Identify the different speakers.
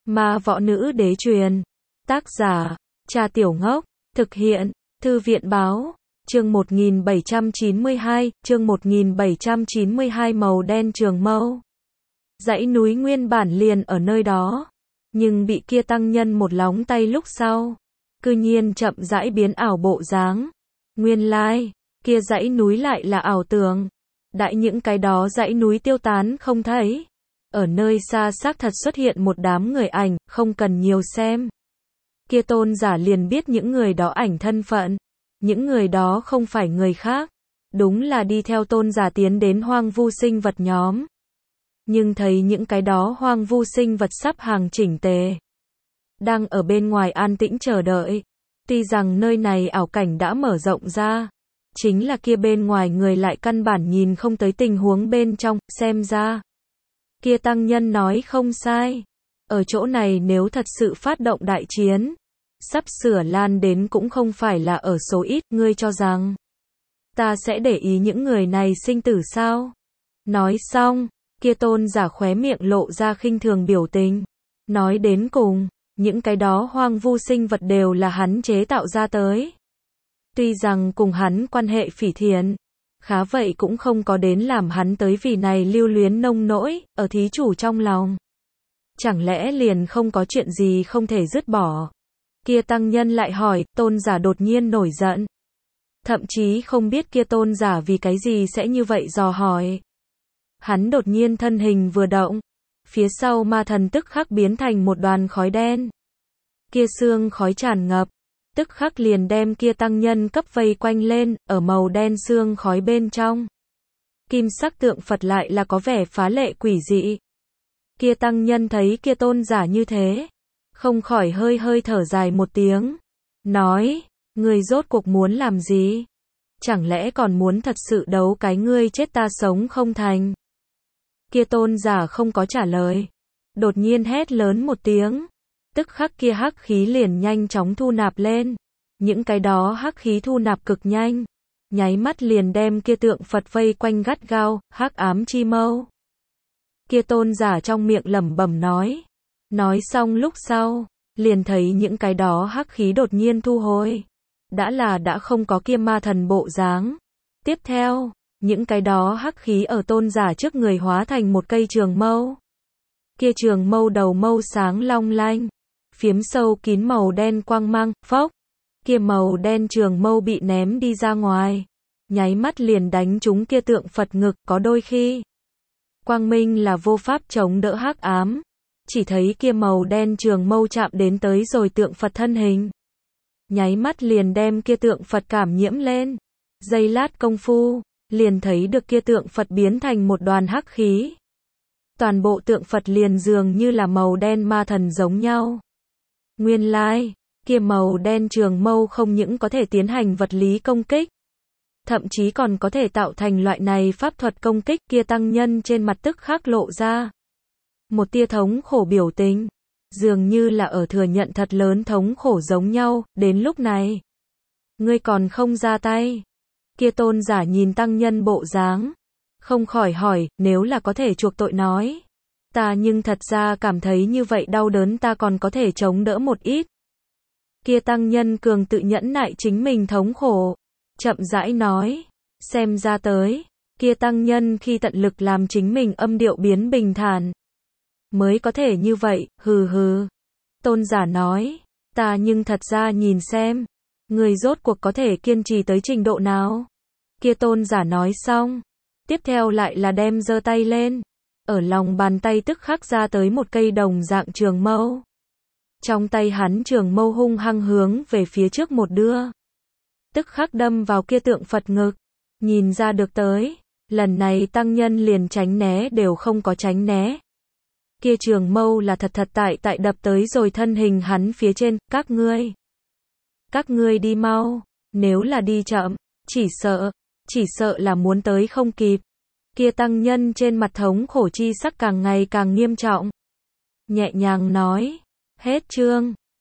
Speaker 1: Ma Võ Nữ Đế truyền. Tác giả, Cha Tiểu Ngốc. Thực hiện, Thư viện Báo. Chương 1792, chương 1792 màu đen trường mâu. Dãy núi nguyên bản liền ở nơi đó, nhưng bị kia tăng nhân một lóng tay lúc sau, cư nhiên chậm rãi biến ảo bộ dáng. Nguyên lai, kia dãy núi lại là ảo tưởng. Đại những cái đó dãy núi tiêu tán không thấy. Ở nơi xa xác thật xuất hiện một đám người ảnh, không cần nhiều xem. Kia tôn giả liền biết những người đó ảnh thân phận. Những người đó không phải người khác. Đúng là đi theo tôn giả tiến đến hoang vu sinh vật nhóm. Nhưng thấy những cái đó hoang vu sinh vật sắp hàng chỉnh tề. Đang ở bên ngoài an tĩnh chờ đợi. Tuy rằng nơi này ảo cảnh đã mở rộng ra. Chính là kia bên ngoài người lại căn bản nhìn không tới tình huống bên trong, xem ra. Kia tăng nhân nói không sai. Ở chỗ này nếu thật sự phát động đại chiến, sắp sửa lan đến cũng không phải là ở số ít, ngươi cho rằng ta sẽ để ý những người này sinh tử sao? Nói xong, kia tôn giả khóe miệng lộ ra khinh thường biểu tình. Nói đến cùng, những cái đó hoang vu sinh vật đều là hắn chế tạo ra tới. Tuy rằng cùng hắn quan hệ phỉ thiện, khá vậy cũng không có đến làm hắn tới vì này lưu luyến nông nỗi, ở thí chủ trong lòng. Chẳng lẽ liền không có chuyện gì không thể dứt bỏ? Kia tăng nhân lại hỏi, tôn giả đột nhiên nổi giận. Thậm chí không biết kia tôn giả vì cái gì sẽ như vậy dò hỏi. Hắn đột nhiên thân hình vừa động, phía sau ma thần tức khắc biến thành một đoàn khói đen. Kia xương khói tràn ngập, tức khắc liền đem kia tăng nhân cấp vây quanh lên, ở màu đen xương khói bên trong. Kim sắc tượng Phật lại là có vẻ phá lệ quỷ dị. Kia tăng nhân thấy kia tôn giả như thế, không khỏi hơi hơi thở dài một tiếng. Nói, ngươi rốt cuộc muốn làm gì? Chẳng lẽ còn muốn thật sự đấu cái ngươi chết ta sống không thành? Kia tôn giả không có trả lời. Đột nhiên hét lớn một tiếng. Tức khắc kia hắc khí liền nhanh chóng thu nạp lên. Những cái đó hắc khí thu nạp cực nhanh. Nháy mắt liền đem kia tượng Phật vây quanh gắt gao, hắc ám chi mâu. Kia tôn giả trong miệng lẩm bẩm nói. Nói xong lúc sau, liền thấy những cái đó hắc khí đột nhiên thu hồi. Đã không có kia ma thần bộ dáng. Tiếp theo, những cái đó hắc khí ở tôn giả trước người hóa thành một cây trường mâu. Kia trường mâu đầu mâu sáng long lanh, phiếm sâu kín màu đen quang mang, phốc. Kia màu đen trường mâu bị ném đi ra ngoài. Nháy mắt liền đánh trúng kia tượng Phật ngực, có đôi khi. Quang minh là vô pháp chống đỡ hắc ám. Chỉ thấy kia màu đen trường mâu chạm đến tới rồi tượng Phật thân hình. Nháy mắt liền đem kia tượng Phật cảm nhiễm lên. Giây lát công phu, liền thấy được kia tượng Phật biến thành một đoàn hắc khí. Toàn bộ tượng Phật liền dường như là màu đen ma thần giống nhau. Nguyên lai, kia màu đen trường mâu không những có thể tiến hành vật lý công kích, thậm chí còn có thể tạo thành loại này pháp thuật công kích. Kia tăng nhân trên mặt tức khắc lộ ra một tia thống khổ biểu tình, dường như là ở thừa nhận thật lớn thống khổ giống nhau. Đến lúc này, ngươi còn không ra tay? Kia tôn giả nhìn tăng nhân bộ dáng, không khỏi hỏi, nếu là có thể chuộc tội nói, ta nhưng thật ra cảm thấy như vậy đau đớn ta còn có thể chống đỡ một ít. Kia tăng nhân cường tự nhẫn nại chính mình thống khổ, chậm rãi nói, xem ra tới. Kia tăng nhân khi tận lực làm chính mình âm điệu biến bình thản, mới có thể như vậy, hừ hừ. Tôn giả nói, ta nhưng thật ra nhìn xem, người rốt cuộc có thể kiên trì tới trình độ nào. Kia tôn giả nói xong, tiếp theo lại là đem giơ tay lên, ở lòng bàn tay tức khắc ra tới một cây đồng dạng trường mâu. Trong tay hắn trường mâu hung hăng hướng về phía trước một đưa, tức khắc đâm vào kia tượng Phật ngực. Nhìn ra được tới, lần này tăng nhân liền tránh né đều không có tránh né. Kia trường mâu là thật tại đập tới rồi thân hình hắn phía trên. Các ngươi đi mau, nếu là đi chậm, chỉ sợ là muốn tới không kịp. Kia tăng nhân trên mặt thống khổ chi sắc càng ngày càng nghiêm trọng. Nhẹ nhàng nói, hết chương.